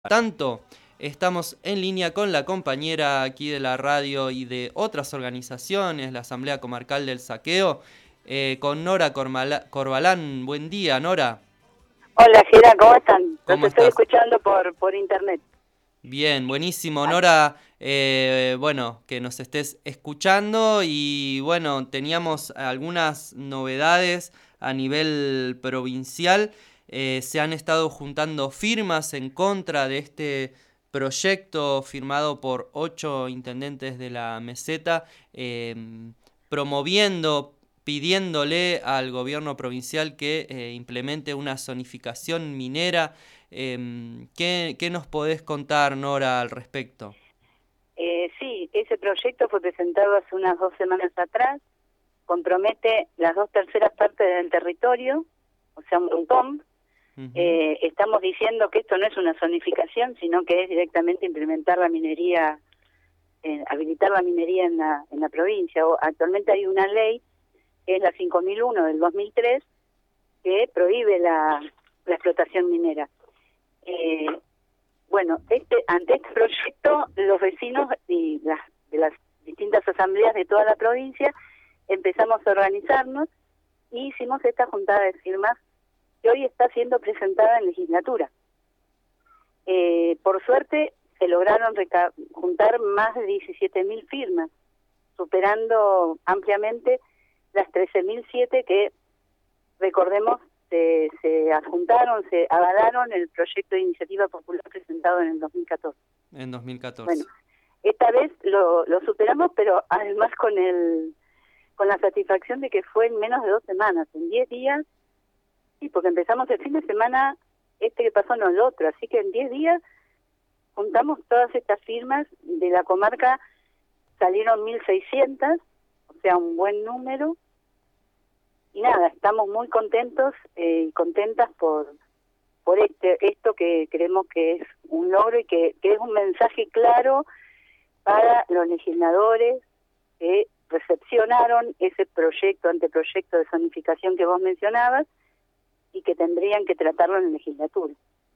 Tanto, estamos en línea con la compañera aquí de la radio y de otras organizaciones, la Asamblea Comarcal del Saqueo, con Nora Corbalán. Buen día, Nora. Hola, Gira, ¿cómo están? ¿Cómo Los estoy estás? escuchando por internet. Bien, buenísimo, Ah, Nora. Bueno, que nos estés escuchando y bueno, teníamos algunas novedades a nivel provincial. Se han estado juntando firmas en contra de este proyecto firmado por 8 intendentes de la meseta, promoviendo, pidiéndole al gobierno provincial que implemente una zonificación minera. ¿Qué nos podés contar, Nora, al respecto? sí, ese proyecto fue presentado hace unas 2 semanas atrás, compromete las 2/3 partes del territorio, o sea, un montón. Ujú. Estamos diciendo que esto no es una zonificación, sino que es directamente implementar la minería, habilitar la minería en la provincia. Actualmente hay una ley, que es la 5001 del 2003, que prohíbe la explotación minera. Bueno, ante este proyecto, los vecinos de las distintas asambleas de toda la provincia empezamos a organizarnos y hicimos esta juntada de firmas que hoy está siendo presentada en legislatura. Por suerte, se lograron juntar más de 17.000 firmas, superando ampliamente las 13.007 que, recordemos, se adjuntaron, se avalaron el proyecto de iniciativa popular presentado en el 2014. En 2014. Bueno, esta vez lo superamos, pero además con la satisfacción de que fue en menos de 2 semanas, en 10 días, sí, porque empezamos el fin de semana, que pasó no el otro, así que en 10 días juntamos todas estas firmas de la comarca, salieron 1.600, o sea, un buen número. Y nada, estamos muy contentos y contentas por esto que creemos que es un logro y que es un mensaje claro para los legisladores que recepcionaron ese anteproyecto de zonificación que vos mencionabas y que tendrían que tratarlo en la legislatura.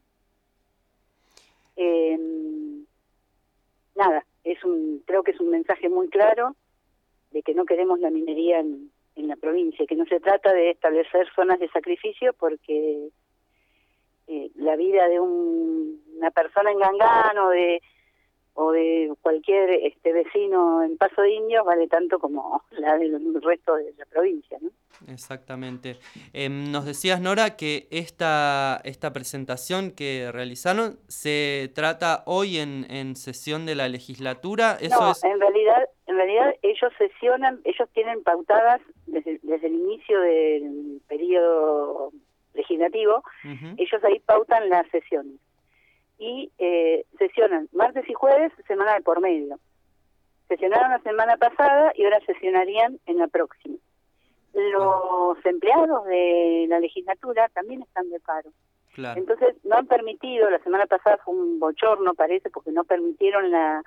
Nada, creo que es un mensaje muy claro de que no queremos la minería en la provincia, que no se trata de establecer zonas de sacrificio porque la vida de una persona en Gangán o de cualquier vecino en Paso de Indios vale tanto como la del resto de la provincia, ¿no? Exactamente. Nos decías, Nora, que esta presentación que realizaron se trata hoy en sesión de la legislatura. ¿Eso No, es? en realidad ellos sesionan, ellos tienen pautadas desde el inicio del periodo legislativo, Uh-huh. ellos ahí pautan las sesiones. Y sesionan martes y jueves, semana de por medio. Sesionaron la semana pasada y ahora sesionarían en la próxima. Los empleados de la legislatura también están de paro. Claro. Entonces no han permitido, la semana pasada fue un bochorno parece, porque no permitieron la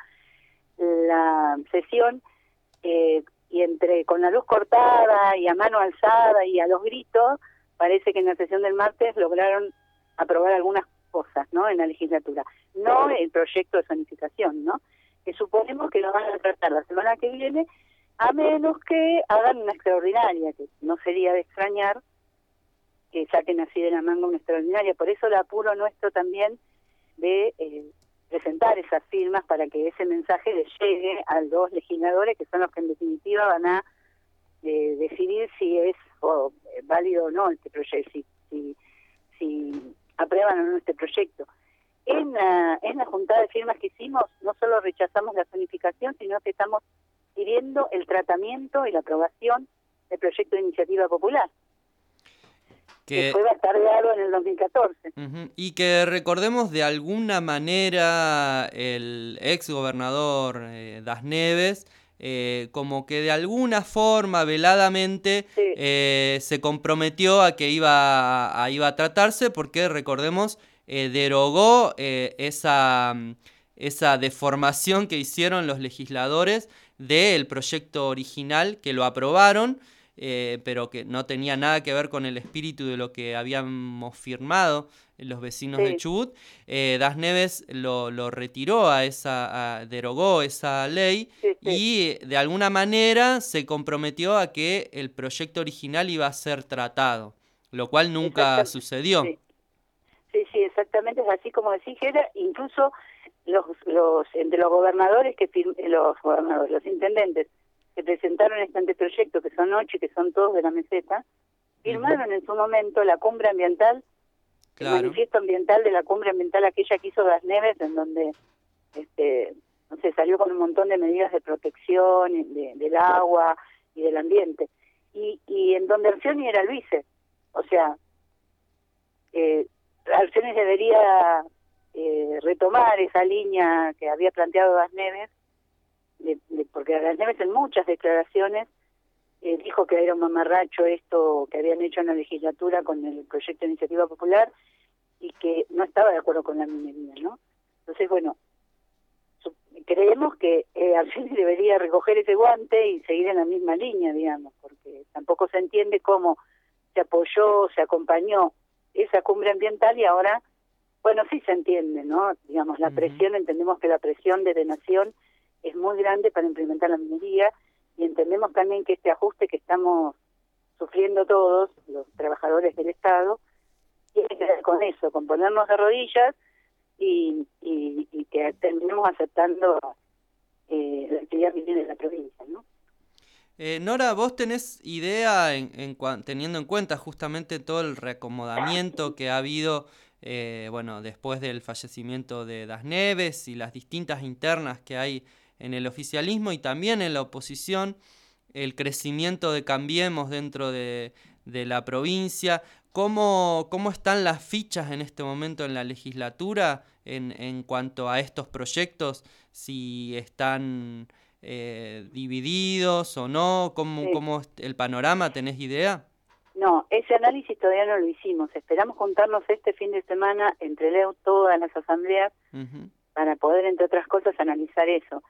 sesión y con la luz cortada y a mano alzada y a los gritos, parece que en la sesión del martes lograron aprobar algunas cosas, ¿no?, en la legislatura. No el proyecto de zonificación, ¿no?, que suponemos que lo van a tratar la semana que viene, a menos que hagan una extraordinaria, que no sería de extrañar que saquen así de la manga una extraordinaria. Por eso el apuro nuestro también de presentar esas firmas para que ese mensaje les llegue a los legisladores, que son los que en definitiva van a decidir si es válido o no este proyecto, si aprueban o no este proyecto. En la juntada de firmas que hicimos, no solo rechazamos la zonificación, sino que estamos pidiendo el tratamiento y la aprobación del proyecto de iniciativa popular, que fue bastardeado en el 2014. Uh-huh. Y que recordemos de alguna manera el ex gobernador Das Neves, como que de alguna forma veladamente Sí. Se comprometió a que iba a tratarse, porque recordemos derogó esa deformación que hicieron los legisladores del proyecto original, que lo aprobaron pero que no tenía nada que ver con el espíritu de lo que habíamos firmado los vecinos de Chubut. Das Neves lo retiró derogó esa ley y de alguna manera se comprometió a que el proyecto original iba a ser tratado, lo cual nunca sucedió. Sí, exactamente, es así como decís, Gera. Incluso entre los gobernadores los intendentes que presentaron este anteproyecto, que son 8 y que son todos de la meseta, firmaron en su momento la cumbre ambiental, el manifiesto ambiental de la cumbre ambiental, aquella que hizo Das Neves, en donde no sé, salió con un montón de medidas de protección del agua y del ambiente, y en donde Arcioni era el vice. O sea, Arcioni debería retomar esa línea que había planteado Das Neves, porque Das Neves en muchas declaraciones dijo que era un mamarracho esto que habían hecho en la legislatura con el proyecto de iniciativa popular y que no estaba de acuerdo con la minería, ¿no? Entonces, bueno, creemos que Arcioni debería recoger ese guante y seguir en la misma línea, digamos, porque tampoco se entiende cómo se apoyó, se acompañó esa cumbre ambiental y ahora, bueno, sí se entiende, ¿no? Digamos, la presión, entendemos que la presión desde Nación es muy grande para implementar la minería y entendemos también que este ajuste que estamos sufriendo todos, los trabajadores del Estado, tiene que ver con eso, con ponernos de rodillas y que terminemos aceptando la actividad minera de la provincia, ¿no? Nora, ¿vos tenés idea, teniendo en cuenta justamente todo el reacomodamiento que ha habido después del fallecimiento de Das Neves y las distintas internas que hay en el oficialismo y también en la oposición, el crecimiento de Cambiemos dentro de la provincia? ¿Cómo están las fichas en este momento en la legislatura en cuanto a estos proyectos? Si están divididos o no, ¿cómo es el panorama? ¿Tenés idea? No, ese análisis todavía no lo hicimos. Esperamos juntarnos este fin de semana entre todas las asambleas para poder, entre otras cosas, analizar eso.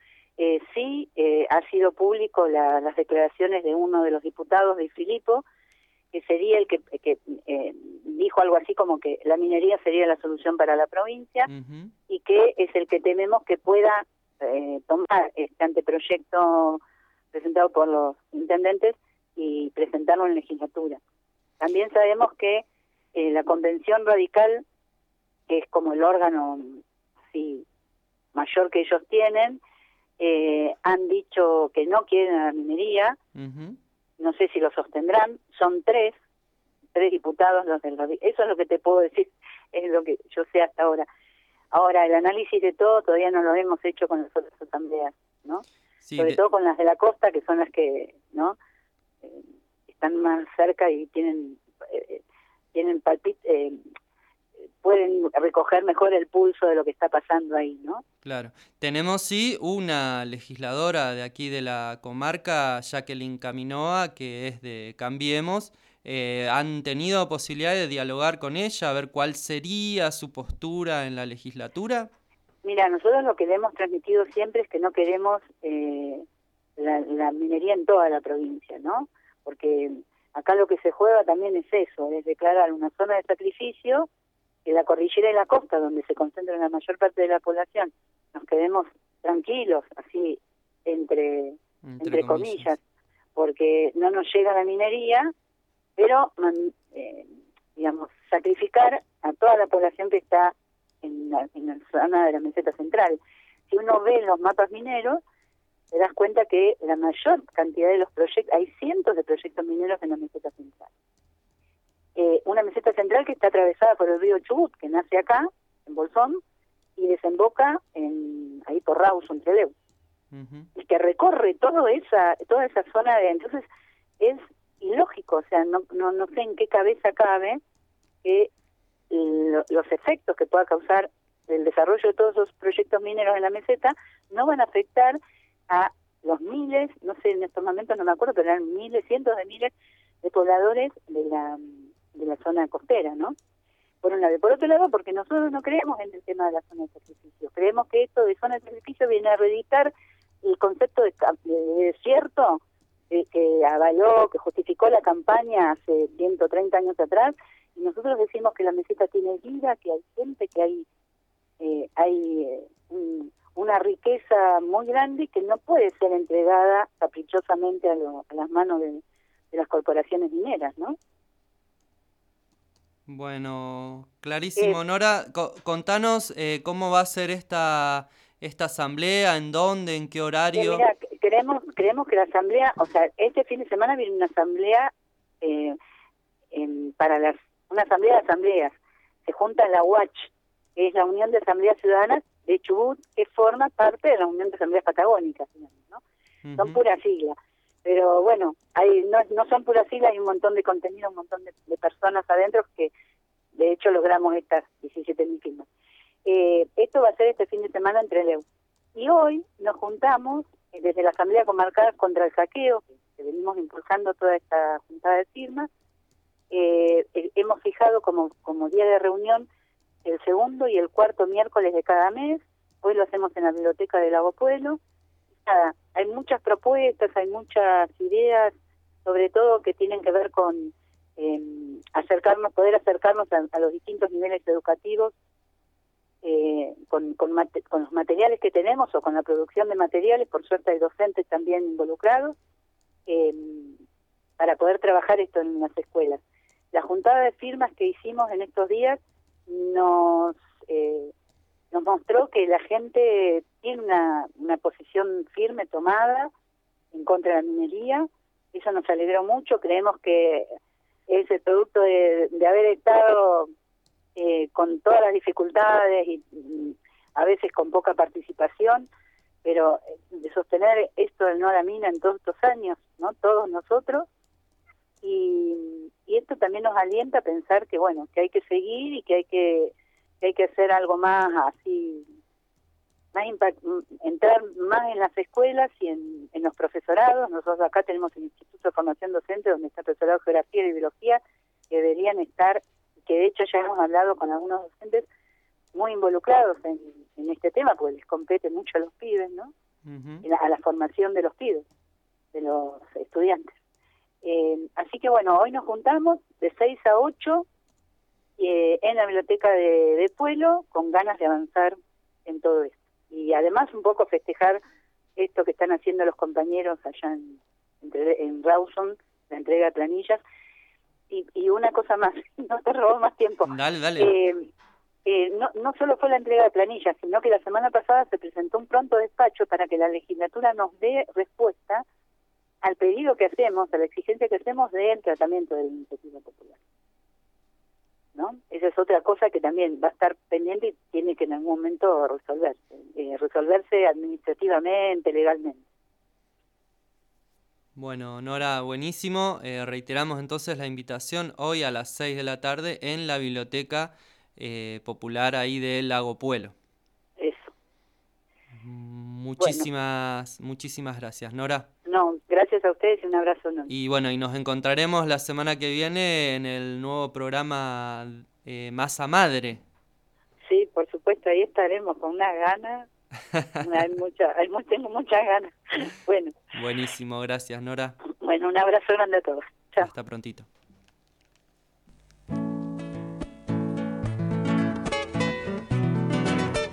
Ha sido público las declaraciones de uno de los diputados de Filipo, que sería el que dijo algo así como que la minería sería la solución para la provincia y que es el que tememos que pueda tomar este anteproyecto presentado por los intendentes y presentarlo en legislatura. También sabemos que la Convención Radical, que es como el órgano así mayor que ellos tienen, han dicho que no quieren a la minería. No sé si lo sostendrán. Son tres diputados los del Radical. Eso es lo que te puedo decir, es lo que yo sé hasta ahora. Ahora, el análisis de todo todavía no lo hemos hecho con las otras asambleas, ¿no? Sí, sobre todo con las de la costa, que son las que, ¿no? Están más cerca y pueden recoger mejor el pulso de lo que está pasando ahí, ¿no? Claro. Tenemos, sí, una legisladora de aquí de la comarca, Jacqueline Caminoa, que es de Cambiemos. ¿Han tenido posibilidad de dialogar con ella, a ver cuál sería su postura en la legislatura? Mira, nosotros lo que le hemos transmitido siempre es que no queremos la minería en toda la provincia, ¿no? Porque acá lo que se juega también es eso, es declarar una zona de sacrificio, que la cordillera y la costa, donde se concentra la mayor parte de la población, nos quedemos tranquilos, así entre comillas, porque no nos llega la minería, pero sacrificar a toda la población que está en la zona de la meseta central. Si uno ve los mapas mineros, te das cuenta que la mayor cantidad de los proyectos, hay cientos de proyectos mineros en la meseta central. Una meseta central que está atravesada por el río Chubut, que nace acá, en Bolsón, y desemboca ahí por Rawson, entre Leu. Y que recorre toda esa zona entonces es ilógico, o sea, no sé en qué cabeza cabe que los efectos que pueda causar el desarrollo de todos esos proyectos mineros en la meseta no van a afectar a los miles, no sé, en estos momentos no me acuerdo, pero eran miles, cientos de miles de pobladores de la zona costera, ¿no? Por un lado. Y por otro lado, porque nosotros no creemos en el tema de la zona de sacrificio. Creemos que esto de zona de sacrificio viene a erradicar el concepto de desierto que avaló, que justificó la campaña hace 130 años atrás, y nosotros decimos que la meseta tiene vida, que hay gente, que hay una riqueza muy grande que no puede ser entregada caprichosamente a las manos de las corporaciones mineras, ¿no? Bueno, clarísimo. Nora, contanos cómo va a ser esta asamblea, en dónde, en qué horario. Mira, creemos que la asamblea, o sea, este fin de semana viene una asamblea una asamblea de asambleas. Se junta la UACH, que es la Unión de Asambleas Ciudadanas de Chubut, que forma parte de la Unión de Asambleas Patagónicas, ¿no? Son puras siglas. Pero bueno, no son puras siglas, hay un montón de contenido, un montón de personas adentro que de hecho logramos estas 17.000 firmas. Esto va a ser este fin de semana en Trelew. Y hoy nos juntamos desde la Asamblea Comarcal contra el Saqueo, que venimos impulsando toda esta juntada de firmas. Hemos fijado como día de reunión el segundo y el cuarto miércoles de cada mes. Hoy lo hacemos en la biblioteca del Lago Pueblo. Nada, hay muchas propuestas, hay muchas ideas, sobre todo que tienen que ver con poder acercarnos a los distintos niveles educativos con los materiales que tenemos o con la producción de materiales. Por suerte hay docentes también involucrados para poder trabajar esto en las escuelas. La juntada de firmas que hicimos en estos días nos mostró que la gente tiene una posición firme tomada en contra de la minería. Eso nos alegró mucho. Creemos que es el producto de haber estado con todas las dificultades y a veces con poca participación, pero de sostener esto del no a la mina en todos estos años, ¿no? Todos nosotros, y esto también nos alienta a pensar que bueno, que hay que seguir y que hay que hacer algo más así, entrar más en las escuelas y en los profesorados. Nosotros acá tenemos el Instituto de Formación Docente, donde está el profesorado de Geografía y Biología, que deberían estar, que de hecho ya hemos hablado con algunos docentes muy involucrados en este tema, porque les compete mucho a los pibes, ¿no? A la formación de los pibes, de los estudiantes. Así que bueno, hoy nos juntamos de 6 a 8 en la biblioteca de Pueblo, con ganas de avanzar en todo esto. Y además un poco festejar esto que están haciendo los compañeros allá en Rawson, la entrega de planillas. Y una cosa más, no te robo más tiempo. Dale. No solo fue la entrega de planillas, sino que la semana pasada se presentó un pronto despacho para que la legislatura nos dé respuesta al pedido que hacemos, a la exigencia que hacemos del tratamiento de la iniciativa popular, ¿no? Esa es otra cosa que también va a estar pendiente y tiene que en algún momento resolverse administrativamente, legalmente. Bueno, Nora, buenísimo. Reiteramos entonces la invitación hoy a las 6 de la tarde en la biblioteca popular ahí del Lago Pueblo. Eso. Muchísimas gracias, Nora. No, gracias a ustedes y un abrazo enorme. Y bueno, y nos encontraremos la semana que viene en el nuevo programa Masa Madre. Sí, por supuesto, ahí estaremos con unas ganas. Tengo muchas ganas. Bueno. Buenísimo, gracias, Nora. Bueno, un abrazo grande a todos. Chao. Hasta prontito.